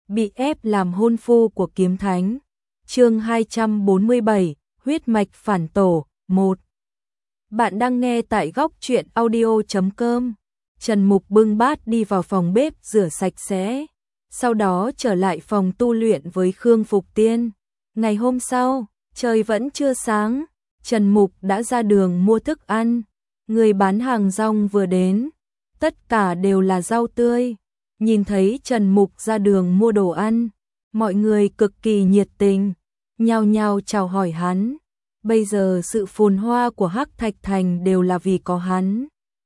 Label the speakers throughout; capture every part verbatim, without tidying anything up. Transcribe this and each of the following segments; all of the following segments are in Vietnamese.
Speaker 1: bị ép làm hôn phu của kiếm thánh. Chương hai trăm bốn mươi bảy, huyết mạch phản tổ, một. Bạn đang nghe tại góc truyện audio chấm com. Trần Mục bưng bát đi vào phòng bếp rửa sạch sẽ, sau đó trở lại phòng tu luyện với Khương Phục Tiên. Ngày hôm sau, trời vẫn chưa sáng, Trần Mục đã ra đường mua thức ăn. Người bán hàng rong vừa đến, tất cả đều là rau tươi. Nhìn thấy Trần Mục ra đường mua đồ ăn, mọi người cực kỳ nhiệt tình, nhao nhao chào hỏi hắn. Bây giờ sự phồn hoa của Hắc Thạch Thành đều là vì có hắn.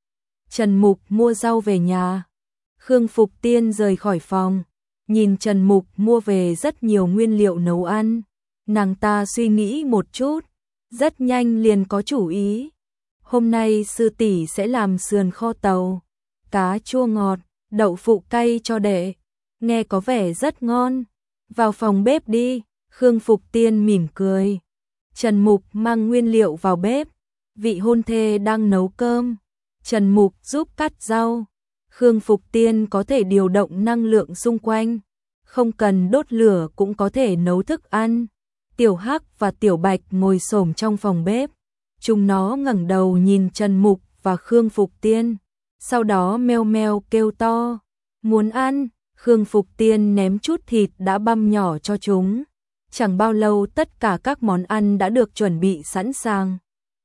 Speaker 1: Trần Mục mua rau về nhà. Khương Phục Tiên rời khỏi phòng, nhìn Trần Mục mua về rất nhiều nguyên liệu nấu ăn. Nàng ta suy nghĩ một chút, rất nhanh liền có chủ ý. Hôm nay sư tỷ sẽ làm sườn kho tàu, cá chua ngọt, đậu phụ cay cho đệ. Nghe có vẻ rất ngon. Vào phòng bếp đi, Khương Phục Tiên mỉm cười. Trần Mục mang nguyên liệu vào bếp. Vị hôn thê đang nấu cơm, Trần Mục giúp cắt rau. Khương Phục Tiên có thể điều động năng lượng xung quanh, không cần đốt lửa cũng có thể nấu thức ăn. Tiểu Hắc và Tiểu Bạch ngồi xổm trong phòng bếp. Chúng nó ngẩng đầu nhìn Trần Mục và Khương Phục Tiên, sau đó meo meo kêu to, muốn ăn. Khương Phục Tiên ném chút thịt đã băm nhỏ cho chúng. Chẳng bao lâu tất cả các món ăn đã được chuẩn bị sẵn sàng.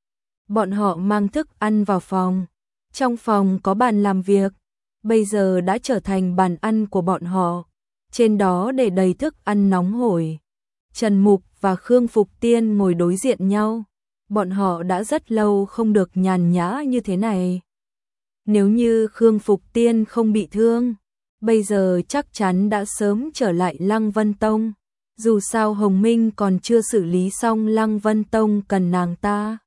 Speaker 1: Bọn họ mang thức ăn vào phòng. Trong phòng có bàn làm việc, bây giờ đã trở thành bàn ăn của bọn họ. Trên đó để đầy thức ăn nóng hổi. Trần Mục và Khương Phục Tiên ngồi đối diện nhau. Bọn họ đã rất lâu không được nhàn nhã như thế này. Nếu như Khương Phục Tiên không bị thương, bây giờ chắc chắn đã sớm trở lại Lăng Vân Tông. Dù sao Hồng Minh còn chưa xử lý xong, Lăng Vân Tông cần nàng ta.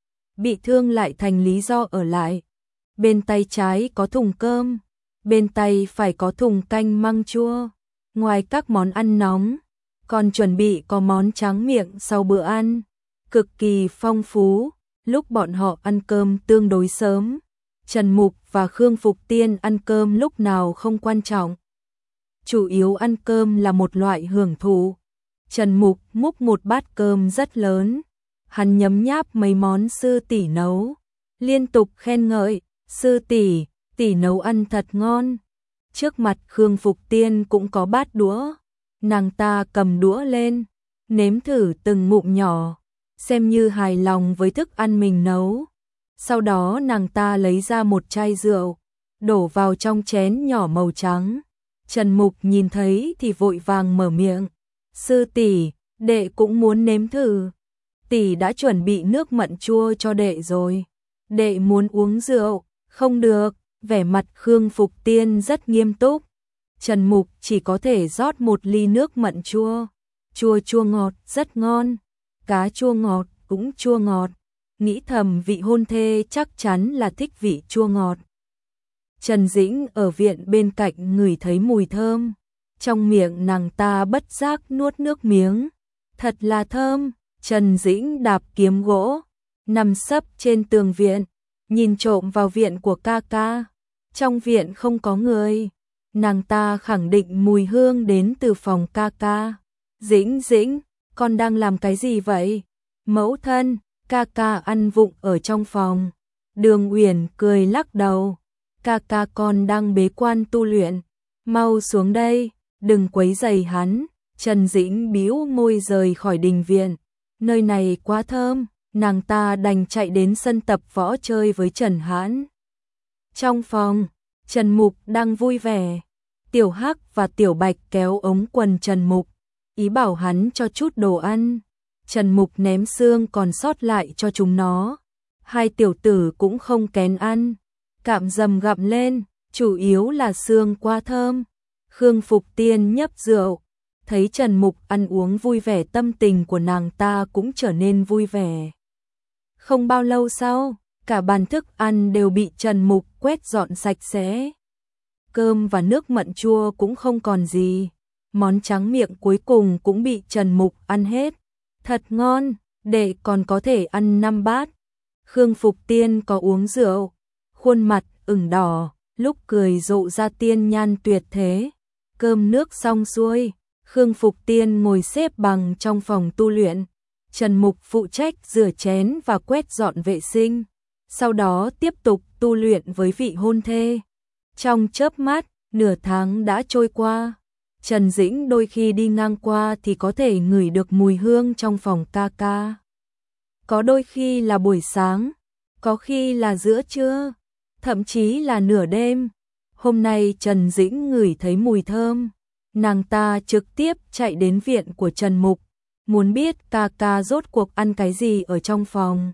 Speaker 1: Bị thương lại thành lý do ở lại. Bên tay trái có thùng cơm, bên tay phải có thùng canh măng chua. Ngoài các món ăn nóng, còn chuẩn bị có món tráng miệng sau bữa ăn, cực kỳ phong phú. Lúc bọn họ ăn cơm tương đối sớm, Trần Mục và Khương Phục Tiên ăn cơm lúc nào không quan trọng. Chủ yếu ăn cơm là một loại hưởng thụ. Trần Mục múc một bát cơm rất lớn, hắn nhấm nháp mấy món sư tỷ nấu, liên tục khen ngợi, sư tỷ, tỷ nấu ăn thật ngon. Trước mặt Khương Phục Tiên cũng có bát đũa, nàng ta cầm đũa lên, nếm thử từng ngụm nhỏ, xem như hài lòng với thức ăn mình nấu. Sau đó nàng ta lấy ra một chai rượu, đổ vào trong chén nhỏ màu trắng. Trần Mục nhìn thấy thì vội vàng mở miệng, sư tỷ, đệ cũng muốn nếm thử. Tỷ đã chuẩn bị nước mận chua cho đệ rồi. Đệ muốn uống rượu. Không được, vẻ mặt Khương Phục Tiên rất nghiêm túc. Trần Mục chỉ có thể rót một ly nước mận chua. Chua chua ngọt, rất ngon. Cá chua ngọt, cũng chua ngọt. Nghĩ thầm vị hôn thê chắc chắn là thích vị chua ngọt. Trần Dĩnh ở viện bên cạnh ngửi thấy mùi thơm. Trong miệng nàng ta bất giác nuốt nước miếng. Thật là thơm. Trần Dĩnh đạp kiếm gỗ, nằm sấp trên tường viện, nhìn trộm vào viện của ca ca. Trong viện không có người, nàng ta khẳng định mùi hương đến từ phòng ca ca. Dĩnh Dĩnh, con đang làm cái gì vậy? Mẫu thân, ca ca ăn vụng ở trong phòng. Đường Uyển cười lắc đầu, ca ca con đang bế quan tu luyện, mau xuống đây, đừng quấy rầy hắn. Trần Dĩnh bĩu môi rời khỏi đình viện. Nơi này quá thơm, nàng ta đành chạy đến sân tập võ chơi với Trần Hãn. Trong phòng, Trần Mục đang vui vẻ. Tiểu Hắc và Tiểu Bạch kéo ống quần Trần Mục, ý bảo hắn cho chút đồ ăn. Trần Mục ném xương còn sót lại cho chúng nó. Hai tiểu tử cũng không kén ăn, cạm dầm gặm lên, chủ yếu là xương quá thơm. Khương Phục Tiên nhấp rượu, thấy Trần Mục ăn uống vui vẻ, tâm tình của nàng ta cũng trở nên vui vẻ. Không bao lâu sau, cả bàn thức ăn đều bị Trần Mục quét dọn sạch sẽ. Cơm và nước mận chua cũng không còn gì. Món tráng miệng cuối cùng cũng bị Trần Mục ăn hết. Thật ngon, đệ còn có thể ăn năm bát. Khương Phục Tiên có uống rượu, khuôn mặt ửng đỏ, lúc cười rộ ra tiên nhan tuyệt thế. cơm nước xong xuôi, Khương Phục Tiên ngồi xếp bằng trong phòng tu luyện. Trần Mục phụ trách rửa chén và quét dọn vệ sinh, sau đó tiếp tục tu luyện với vị hôn thê. Trong chớp mắt, nửa tháng đã trôi qua. Trần Dĩnh đôi khi đi ngang qua thì có thể ngửi được mùi hương trong phòng ca ca. Có đôi khi là buổi sáng, có khi là giữa trưa, thậm chí là nửa đêm. Hôm nay Trần Dĩnh ngửi thấy mùi thơm, nàng ta trực tiếp chạy đến viện của Trần Mục, muốn biết ca ca rốt cuộc ăn cái gì ở trong phòng.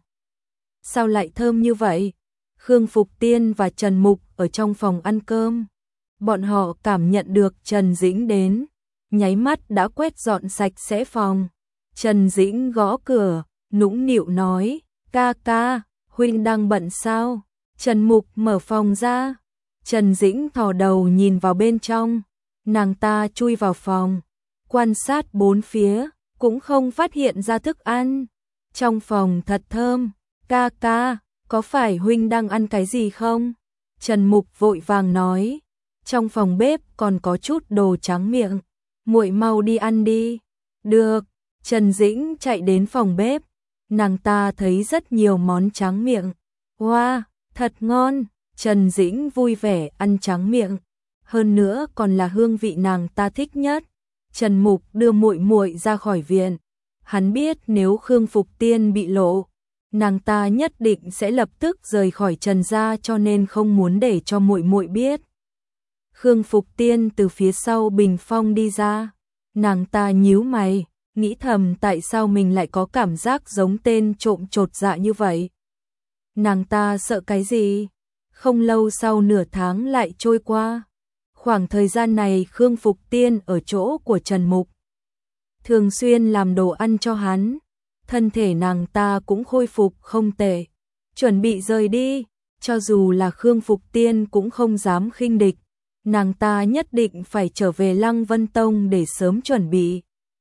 Speaker 1: Sao lại thơm như vậy? Khương Phục Tiên và Trần Mục ở trong phòng ăn cơm. Bọn họ cảm nhận được Trần Dĩnh đến, nháy mắt đã quét dọn sạch sẽ phòng. Trần Dĩnh gõ cửa, nũng nịu nói, ca ca, huynh đang bận sao? Trần Mục mở phòng ra. Trần Dĩnh thò đầu nhìn vào bên trong, nàng ta chui vào phòng, quan sát bốn phía, cũng không phát hiện ra thức ăn. Trong phòng thật thơm, ca ca, có phải huynh đang ăn cái gì không? Trần Mục vội vàng nói, trong phòng bếp còn có chút đồ tráng miệng, muội mau đi ăn đi. Được. Trần Dĩnh chạy đến phòng bếp, nàng ta thấy rất nhiều món tráng miệng. Wow, thật ngon. Trần Dĩnh vui vẻ ăn tráng miệng, hơn nữa còn là hương vị nàng ta thích nhất. Trần Mục đưa muội muội ra khỏi viện, hắn biết nếu Khương Phục Tiên bị lộ, nàng ta nhất định sẽ lập tức rời khỏi Trần gia, cho nên không muốn để cho muội muội biết. Khương Phục Tiên từ phía sau bình phong đi ra, nàng ta nhíu mày, nghĩ thầm tại sao mình lại có cảm giác giống tên trộm chột dạ như vậy. Nàng ta sợ cái gì? Không lâu sau nửa tháng lại trôi qua. Khoảng thời gian này Khương Phục Tiên ở chỗ của Trần Mục, thường xuyên làm đồ ăn cho hắn. Thân thể nàng ta cũng khôi phục không tệ, chuẩn bị rời đi. Cho dù là Khương Phục Tiên cũng không dám khinh địch, nàng ta nhất định phải trở về Lăng Vân Tông để sớm chuẩn bị.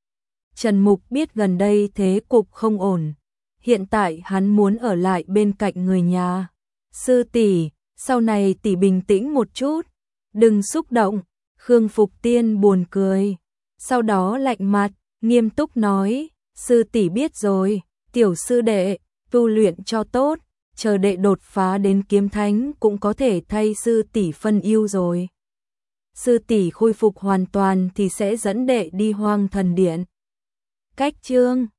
Speaker 1: Trần Mục biết gần đây thế cục không ổn, hiện tại hắn muốn ở lại bên cạnh người nhà. Sư tỷ, sau này tỷ bình tĩnh một chút, đừng xúc động. Khương Phục Tiên buồn cười, sau đó lạnh mặt, nghiêm túc nói, sư tỷ biết rồi, tiểu sư đệ, tu luyện cho tốt, chờ đệ đột phá đến kiếm thánh cũng có thể thay sư tỷ phân ưu rồi. Sư tỷ khôi phục hoàn toàn thì sẽ dẫn đệ đi Hoang Thần Điện. Cách chương